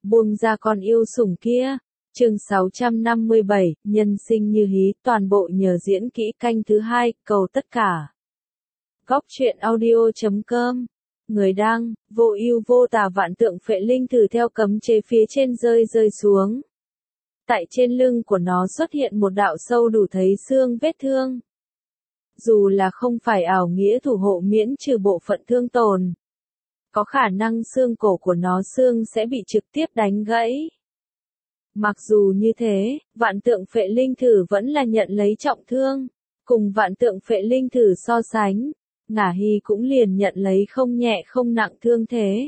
buông ra con yêu sủng kia. Chương 657, nhân sinh như hí, toàn bộ nhờ diễn kỹ canh thứ 2, cầu tất cả. Góc truyện audio.com. Người đăng, vô ưu vô tà vạn tượng phệ linh thử theo cấm chế phía trên rơi xuống. Tại trên lưng của nó xuất hiện một đạo sâu đủ thấy xương vết thương. Dù là không phải ảo nghĩa thủ hộ miễn trừ bộ phận thương tổn, có khả năng xương cổ của nó xương sẽ bị trực tiếp đánh gãy. Mặc dù như thế, vạn tượng phệ linh thử vẫn là nhận lấy trọng thương. Cùng vạn tượng phệ linh thử so sánh, Ngả Hy cũng liền nhận lấy không nhẹ không nặng thương thế.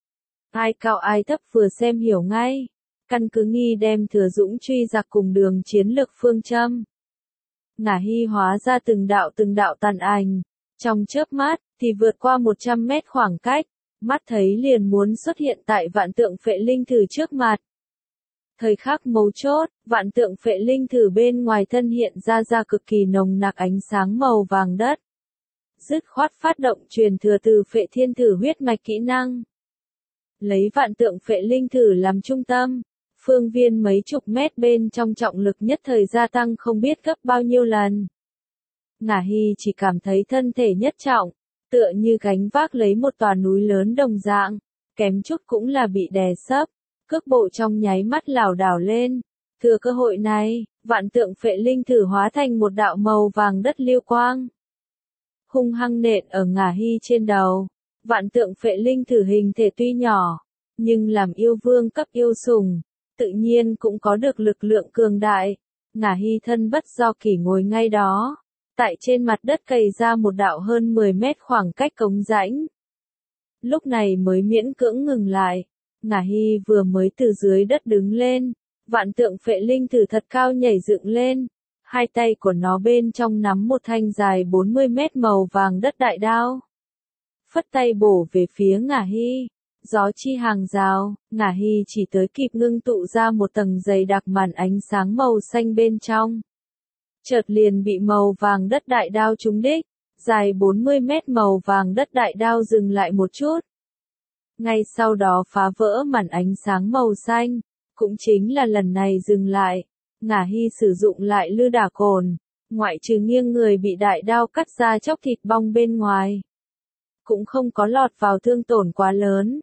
Ai cao ai thấp vừa xem hiểu ngay. Căn cứ nghi đem thừa dũng truy giặc cùng đường chiến lược phương châm. Ngả Hy hóa ra từng đạo tàn ảnh. Trong chớp mắt, thì vượt qua 100 mét khoảng cách, mắt thấy liền muốn xuất hiện tại vạn tượng phệ linh thử trước mặt. Thời khắc mấu chốt, vạn tượng phệ linh thử bên ngoài thân hiện ra cực kỳ nồng nặc ánh sáng màu vàng đất. Dứt khoát phát động truyền thừa từ phệ thiên thử huyết mạch kỹ năng. Lấy vạn tượng phệ linh thử làm trung tâm, phương viên mấy chục mét bên trong trọng lực nhất thời gia tăng không biết gấp bao nhiêu lần. Ngả Hy chỉ cảm thấy thân thể nhất trọng, tựa như gánh vác lấy một tòa núi lớn đồng dạng, kém chút cũng là bị đè sấp. Cước bộ trong nháy mắt lảo đảo lên. Thừa cơ hội này, vạn tượng phệ linh thử hóa thành một đạo màu vàng đất lưu quang. Hung hăng nện ở Ngả Hy trên đầu. Vạn tượng phệ linh thử hình thể tuy nhỏ, nhưng làm yêu vương cấp yêu sủng, tự nhiên cũng có được lực lượng cường đại. Ngả Hy thân bất do kỷ ngồi ngay đó. Tại trên mặt đất cày ra một đạo hơn 10 mét khoảng cách cống rãnh. Lúc này mới miễn cưỡng ngừng lại. Ngả Hy vừa mới từ dưới đất đứng lên, vạn tượng phệ linh thử thật cao nhảy dựng lên, hai tay của nó bên trong nắm một thanh dài 40 mét màu vàng đất đại đao. Phất tay bổ về phía Ngả Hy, gió chi hàng rào, Ngả Hy chỉ tới kịp ngưng tụ ra một tầng dày đặc màn ánh sáng màu xanh bên trong. Chợt liền bị màu vàng đất đại đao trúng đích, dài 40 mét màu vàng đất đại đao dừng lại một chút. Ngay sau đó phá vỡ màn ánh sáng màu xanh, cũng chính là lần này dừng lại, Ngả Hy sử dụng lại lư đả cồn, ngoại trừ nghiêng người bị đại đao cắt ra chóc thịt bong bên ngoài. Cũng không có lọt vào thương tổn quá lớn,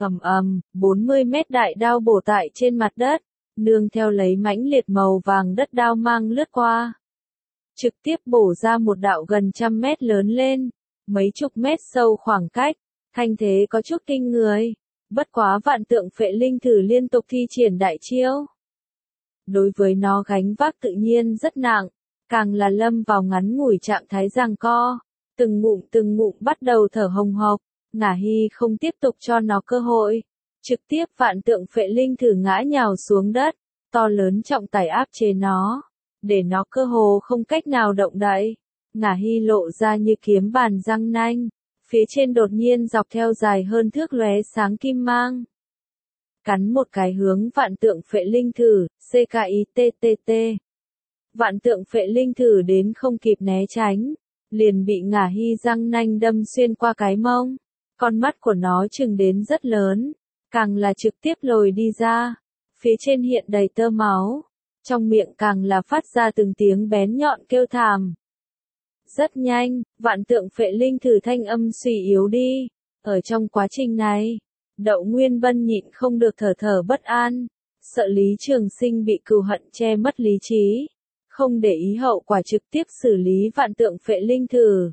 40 mét đại đao bổ tại trên mặt đất, nương theo lấy mãnh liệt màu vàng đất đao mang lướt qua. Trực tiếp bổ ra một đạo gần 100 mét lớn lên, mấy chục mét sâu khoảng cách. Thanh thế có chút kinh người, bất quá vạn tượng phệ linh thử liên tục thi triển đại chiêu. Đối với nó gánh vác tự nhiên rất nặng, càng là lâm vào ngắn ngủi trạng thái giằng co, từng ngụm bắt đầu thở hồng hộc. Ngả Hy không tiếp tục cho nó cơ hội, trực tiếp vạn tượng phệ linh thử ngã nhào xuống đất, to lớn trọng tải áp chế nó, để nó cơ hồ không cách nào động đậy. Ngả Hy lộ ra như kiếm bàn răng nanh. Phía trên đột nhiên dọc theo dài hơn thước lóe sáng kim mang. Cắn một cái hướng vạn tượng phệ linh thử, CKITTT. Vạn tượng phệ linh thử đến không kịp né tránh, liền bị Ngả Hy răng nanh đâm xuyên qua cái mông. Con mắt của nó chừng đến rất lớn, càng là trực tiếp lồi đi ra. Phía trên hiện đầy tơ máu, trong miệng càng là phát ra từng tiếng bén nhọn kêu thảm. Rất nhanh, vạn tượng phệ linh thử thanh âm suy yếu đi. Ở trong quá trình này, Đậu Nguyên Bân nhịn không được thở bất an, sợ Lý Trường Sinh bị cừu hận che mất lý trí, không để ý hậu quả trực tiếp xử lý vạn tượng phệ linh thử.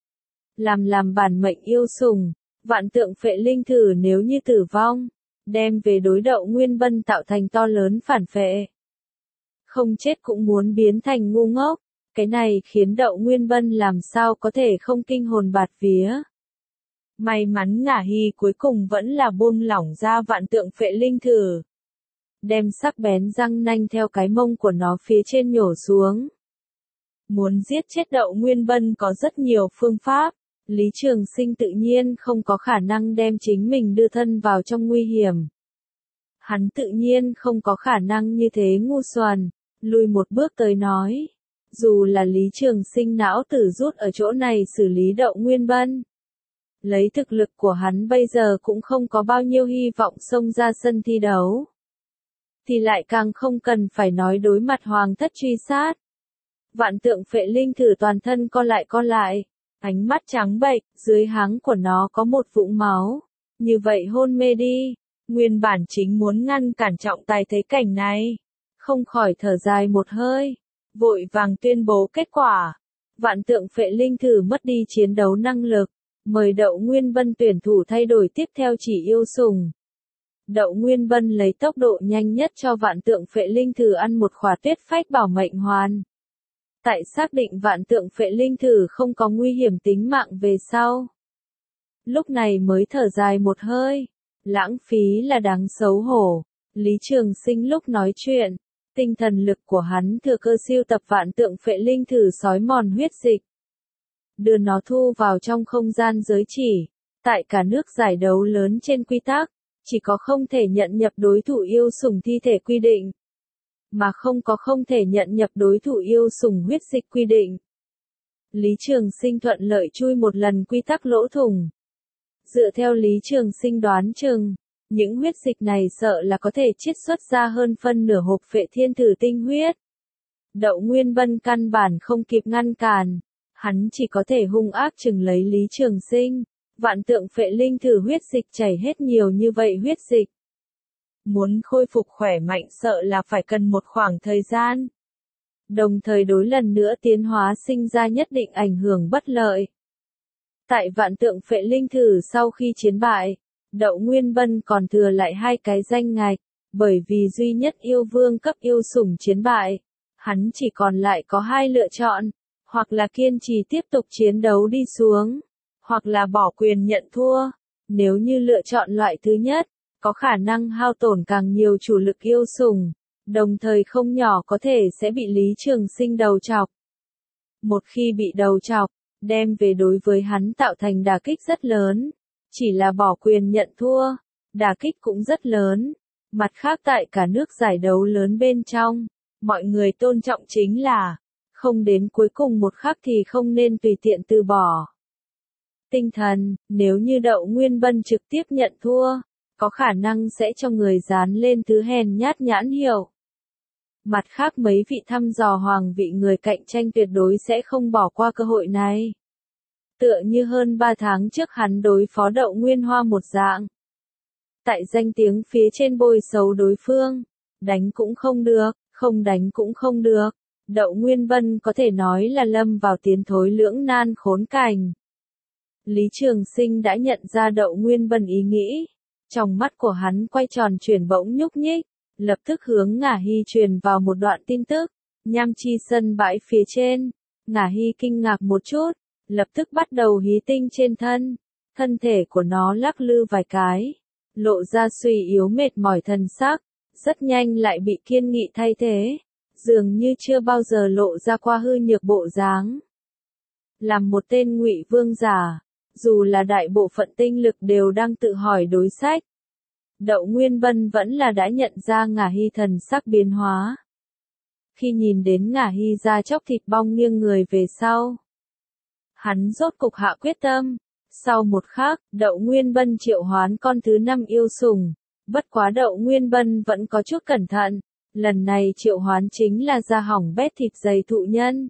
Làm bản mệnh yêu sủng, vạn tượng phệ linh thử nếu như tử vong, đem về đối Đậu Nguyên Bân tạo thành to lớn phản phệ. Không chết cũng muốn biến thành ngu ngốc. Cái này khiến Đậu Nguyên Bân làm sao có thể không kinh hồn bạt vía. May mắn Ngả Hy cuối cùng vẫn là buông lỏng ra vạn tượng phệ linh thử. Đem sắc bén răng nanh theo cái mông của nó phía trên nhổ xuống. Muốn giết chết Đậu Nguyên Bân có rất nhiều phương pháp. Lý Trường Sinh tự nhiên không có khả năng đem chính mình đưa thân vào trong nguy hiểm. Hắn tự nhiên không có khả năng như thế ngu xuẩn, lùi một bước tới nói. Dù là Lý Trường Sinh não tử rút ở chỗ này xử lý Đậu Nguyên Bân. Lấy thực lực của hắn bây giờ cũng không có bao nhiêu hy vọng xông ra sân thi đấu. thì lại càng không cần phải nói đối mặt hoàng thất truy sát. Vạn tượng phệ linh thử toàn thân co lại, ánh mắt trắng bệch, dưới háng của nó có một vũng máu. Như vậy hôn mê đi. Nguyên bản chính muốn ngăn cản Trọng Tài thấy cảnh này, không khỏi thở dài một hơi, vội vàng tuyên bố kết quả. Vạn tượng phệ linh thử mất đi chiến đấu năng lực, mời Đậu Nguyên Bân tuyển thủ thay đổi tiếp theo chỉ yêu sủng. Đậu Nguyên Bân lấy tốc độ nhanh nhất cho vạn tượng phệ linh thử ăn một khỏa tuyết phách bảo mệnh hoàn. Tại xác định vạn tượng phệ linh thử không có nguy hiểm tính mạng về sau. Lúc này mới thở dài một hơi, lãng phí là đáng xấu hổ. Lý Trường Sinh lúc nói chuyện, tinh thần lực của hắn thừa cơ siêu tập vạn tượng phệ linh thử xói mòn huyết dịch. Đưa nó thu vào trong không gian giới chỉ, tại cả nước giải đấu lớn trên quy tắc, chỉ có không thể nhận nhập đối thủ yêu sủng thi thể quy định, mà không có không thể nhận nhập đối thủ yêu sủng huyết dịch quy định. Lý Trường Sinh thuận lợi chui một lần quy tắc lỗ thủng. Dựa theo Lý Trường Sinh đoán chừng, những huyết dịch này sợ là có thể chiết xuất ra hơn phân nửa hộp phệ thiên thử tinh huyết. Đậu Nguyên Bân căn bản không kịp ngăn cản, hắn chỉ có thể hung ác chừng lấy Lý Trường Sinh. Vạn tượng phệ linh thử huyết dịch chảy hết nhiều như vậy huyết dịch. Muốn khôi phục khỏe mạnh sợ là phải cần một khoảng thời gian. Đồng thời đối lần nữa tiến hóa sinh ra nhất định ảnh hưởng bất lợi. Tại vạn tượng phệ linh thử sau khi chiến bại, Đậu Nguyên Bân còn thừa lại 2 cái danh ngạch, bởi vì duy nhất yêu vương cấp yêu sủng chiến bại, hắn chỉ còn lại có 2 lựa chọn, hoặc là kiên trì tiếp tục chiến đấu đi xuống, hoặc là bỏ quyền nhận thua. Nếu như lựa chọn loại thứ nhất, có khả năng hao tổn càng nhiều chủ lực yêu sủng, đồng thời không nhỏ có thể sẽ bị Lý Trường Sinh đầu chọc. Một khi bị đầu chọc, đem về đối với hắn tạo thành đả kích rất lớn, chỉ là bỏ quyền nhận thua, đả kích cũng rất lớn. Mặt khác tại cả nước giải đấu lớn bên trong, mọi người tôn trọng chính là, không đến cuối cùng một khắc thì không nên tùy tiện từ bỏ. Tinh thần, nếu như Đậu Nguyên Bân trực tiếp nhận thua, có khả năng sẽ cho người dán lên thứ hèn nhát nhãn hiệu. Mặt khác mấy vị thăm dò hoàng vị người cạnh tranh tuyệt đối sẽ không bỏ qua cơ hội này. Tựa như hơn 3 tháng trước hắn đối phó Đậu Nguyên Hoa một dạng. Tại danh tiếng phía trên bôi xấu đối phương, đánh cũng không được, không đánh cũng không được. Đậu Nguyên Bân có thể nói là lâm vào tiến thối lưỡng nan khốn cảnh. Lý Trường Sinh đã nhận ra Đậu Nguyên Bân ý nghĩ. Trong mắt của hắn quay tròn chuyển bỗng nhúc nhích, lập tức hướng Ngả Hy truyền vào một đoạn tin tức. Nham chi sân bãi phía trên, Ngả Hy kinh ngạc một chút, lập tức bắt đầu hí tinh trên thân. Thân thể của nó lắc lư vài cái, lộ ra suy yếu mệt mỏi thần sắc, rất nhanh lại bị kiên nghị thay thế, dường như chưa bao giờ lộ ra qua hư nhược bộ dáng. Làm một tên ngụy vương giả, dù là đại bộ phận tinh lực đều đang tự hỏi đối sách, Đậu Nguyên Bân vẫn là đã nhận ra Ngả Hy thần sắc biến hóa. Khi nhìn đến Ngả Hy da chóc thịt bong nghiêng người về sau, hắn rốt cục hạ quyết tâm. Sau một khắc, Đậu Nguyên Bân triệu hoán con thứ 5 yêu sủng, bất quá Đậu Nguyên Bân vẫn có chút cẩn thận, lần này triệu hoán chính là da hỏng bét thịt dày thụ nhân.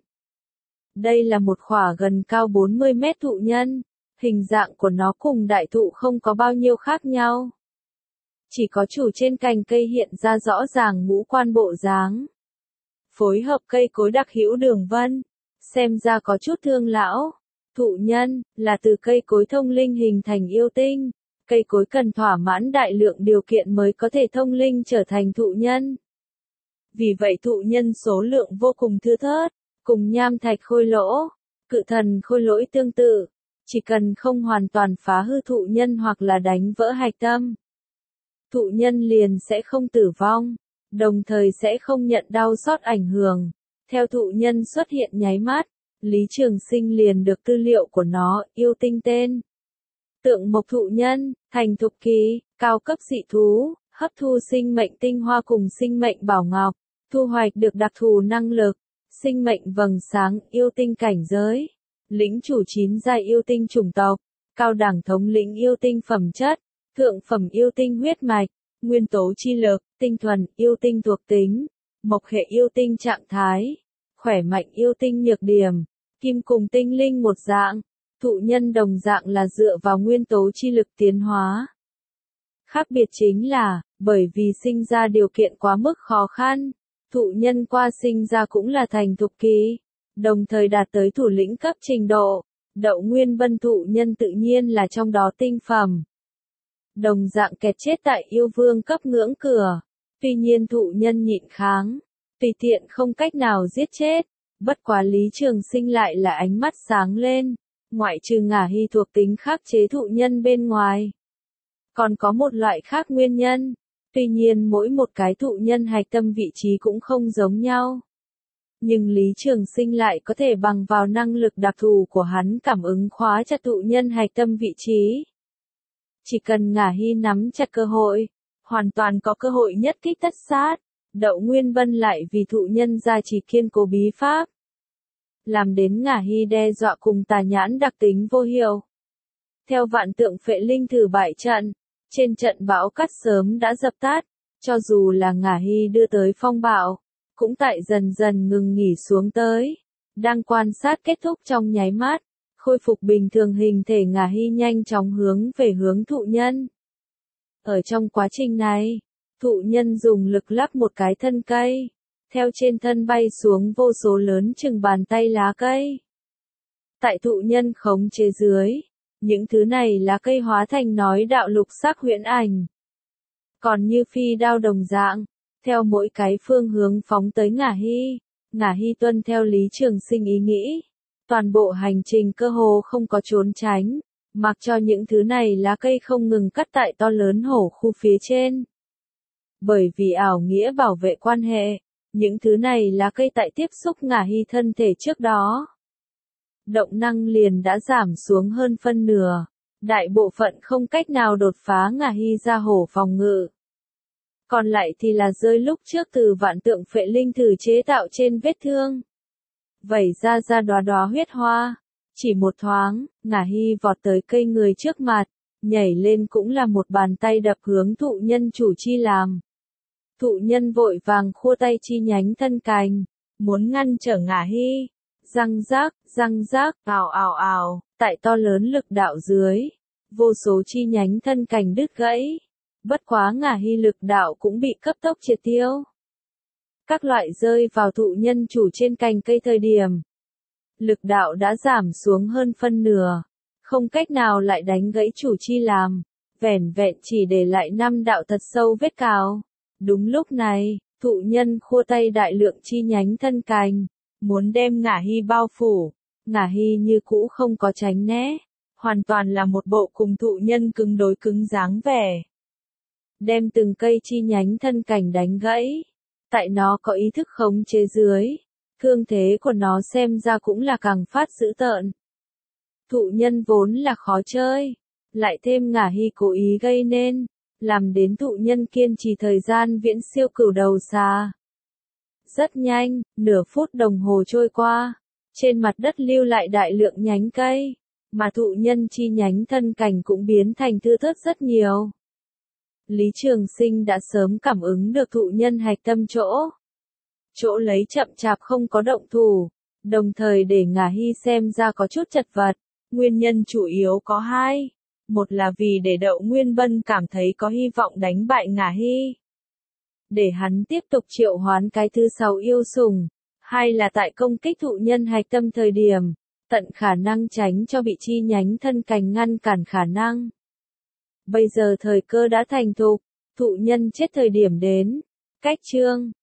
Đây là một khỏa gần cao 40 mét thụ nhân, hình dạng của nó cùng đại thụ không có bao nhiêu khác nhau. Chỉ có chủ trên cành cây hiện ra rõ ràng ngũ quan bộ dáng. Phối hợp cây cối đặc hữu đường vân, xem ra có chút thương lão. Thụ nhân, là từ cây cối thông linh hình thành yêu tinh. Cây cối cần thỏa mãn đại lượng điều kiện mới có thể thông linh trở thành thụ nhân. Vì vậy thụ nhân số lượng vô cùng thưa thớt, cùng nham thạch khôi lỗ, cự thần khôi lỗi tương tự. Chỉ cần không hoàn toàn phá hư thụ nhân hoặc là đánh vỡ hạch tâm, thụ nhân liền sẽ không tử vong, đồng thời sẽ không nhận đau xót ảnh hưởng. Theo thụ nhân xuất hiện nháy mắt, Lý Trường Sinh liền được tư liệu của nó, yêu tinh tên. Tượng mộc thụ nhân, thành thục kỳ, cao cấp dị thú, hấp thu sinh mệnh tinh hoa cùng sinh mệnh bảo ngọc, thu hoạch được đặc thù năng lực, sinh mệnh vầng sáng, yêu tinh cảnh giới, lĩnh chủ 9 giai yêu tinh chủng tộc, cao đẳng thống lĩnh yêu tinh phẩm chất, thượng phẩm yêu tinh huyết mạch, nguyên tố chi lực, tinh thuần, yêu tinh thuộc tính, mộc hệ yêu tinh trạng thái, khỏe mạnh yêu tinh nhược điểm, kim cùng tinh linh một dạng, thụ nhân đồng dạng là dựa vào nguyên tố chi lực tiến hóa. Khác biệt chính là, bởi vì sinh ra điều kiện quá mức khó khăn, thụ nhân qua sinh ra cũng là thành thục kỳ, đồng thời đạt tới thủ lĩnh cấp trình độ, Đậu Nguyên Vân thụ nhân tự nhiên là trong đó tinh phẩm. Đồng dạng kẹt chết tại yêu vương cấp ngưỡng cửa, tuy nhiên thụ nhân nhịn kháng, tùy tiện không cách nào giết chết, bất quá Lý Trường Sinh lại là ánh mắt sáng lên, ngoại trừ ngả hy thuộc tính khắc chế thụ nhân bên ngoài. Còn có một loại khác nguyên nhân, tuy nhiên mỗi một cái thụ nhân hạch tâm vị trí cũng không giống nhau. Nhưng Lý Trường Sinh lại có thể bằng vào năng lực đặc thù của hắn cảm ứng khóa chặt thụ nhân hạch tâm vị trí. Chỉ cần ngả hy nắm chặt cơ hội, hoàn toàn có cơ hội nhất kích tất sát, Đậu Nguyên Vân lại vì thụ nhân gia trì kiên cố bí pháp. Làm đến ngả hy đe dọa cùng tà nhãn đặc tính vô hiệu. Theo vạn tượng phệ linh thử bại trận, trên trận bão cát sớm đã dập tắt, cho dù là ngả hy đưa tới phong bạo, cũng tại dần dần ngừng nghỉ xuống tới. Đang quan sát kết thúc trong nháy mắt, khôi phục bình thường hình thể ngả hy nhanh chóng hướng về hướng thụ nhân. Ở trong quá trình này, thụ nhân dùng lực lắc một cái thân cây, theo trên thân bay xuống vô số lớn chừng bàn tay lá cây. Tại thụ nhân khống chế dưới, những thứ này lá cây hóa thành nói đạo lục sắc huyễn ảnh. Còn như phi đao đồng dạng, theo mỗi cái phương hướng phóng tới ngả hy tuân theo Lý Trường Sinh ý nghĩ. Toàn bộ hành trình cơ hồ không có trốn tránh, mặc cho những thứ này lá cây không ngừng cắt tại to lớn hổ khu phía trên. Bởi vì ảo nghĩa bảo vệ quan hệ, những thứ này lá cây tại tiếp xúc ngả hy thân thể trước đó. Động năng liền đã giảm xuống hơn phân nửa, đại bộ phận không cách nào đột phá ngả hy ra hổ phòng ngự. Còn lại thì là rơi lúc trước từ vạn tượng phệ linh thử chế tạo trên vết thương. Vẩy ra đóa đóa huyết hoa, chỉ một thoáng, ngả hy vọt tới cây người trước mặt, nhảy lên cũng là một bàn tay đập hướng thụ nhân chủ chi làm. Thụ nhân vội vàng khua tay chi nhánh thân cành, muốn ngăn trở ngả hy. Răng rác, ào, tại to lớn lực đạo dưới, vô số chi nhánh thân cành đứt gãy. Bất quá ngả hy lực đạo cũng bị cấp tốc triệt tiêu. Các loại rơi vào thụ nhân chủ trên cành cây thời điểm. Lực đạo đã giảm xuống hơn phân nửa, không cách nào lại đánh gãy chủ chi làm, vẻn vẹn chỉ để lại 5 đạo thật sâu vết cào. Đúng lúc này, thụ nhân khua tay đại lượng chi nhánh thân cành, muốn đem ngả hy bao phủ, ngả hy như cũ không có tránh né, hoàn toàn là một bộ cùng thụ nhân cứng đối cứng dáng vẻ. Đem từng cây chi nhánh thân cành đánh gãy, tại nó có ý thức khống chế dưới, thương thế của nó xem ra cũng là càng phát dữ tợn. Thụ nhân vốn là khó chơi, lại thêm ngả hy cố ý gây nên, làm đến thụ nhân kiên trì thời gian viễn siêu cửu đầu xà. Rất nhanh, nửa phút đồng hồ trôi qua, trên mặt đất lưu lại đại lượng nhánh cây, mà thụ nhân chi nhánh thân cành cũng biến thành thưa thớt rất nhiều. Lý Trường Sinh đã sớm cảm ứng được thụ nhân hạch tâm chỗ lấy chậm chạp không có động thủ, đồng thời để ngả hy xem ra có chút chật vật. Nguyên nhân chủ yếu có hai, một là vì để Đậu Nguyên Vân cảm thấy có hy vọng đánh bại ngả hy, để hắn tiếp tục triệu hoán cái thứ 6 yêu sủng, hai là tại công kích thụ nhân hạch tâm thời điểm, tận khả năng tránh cho bị chi nhánh thân cành ngăn cản khả năng. Bây giờ thời cơ đã thành thục, thụ nhân chết thời điểm đến, cách chương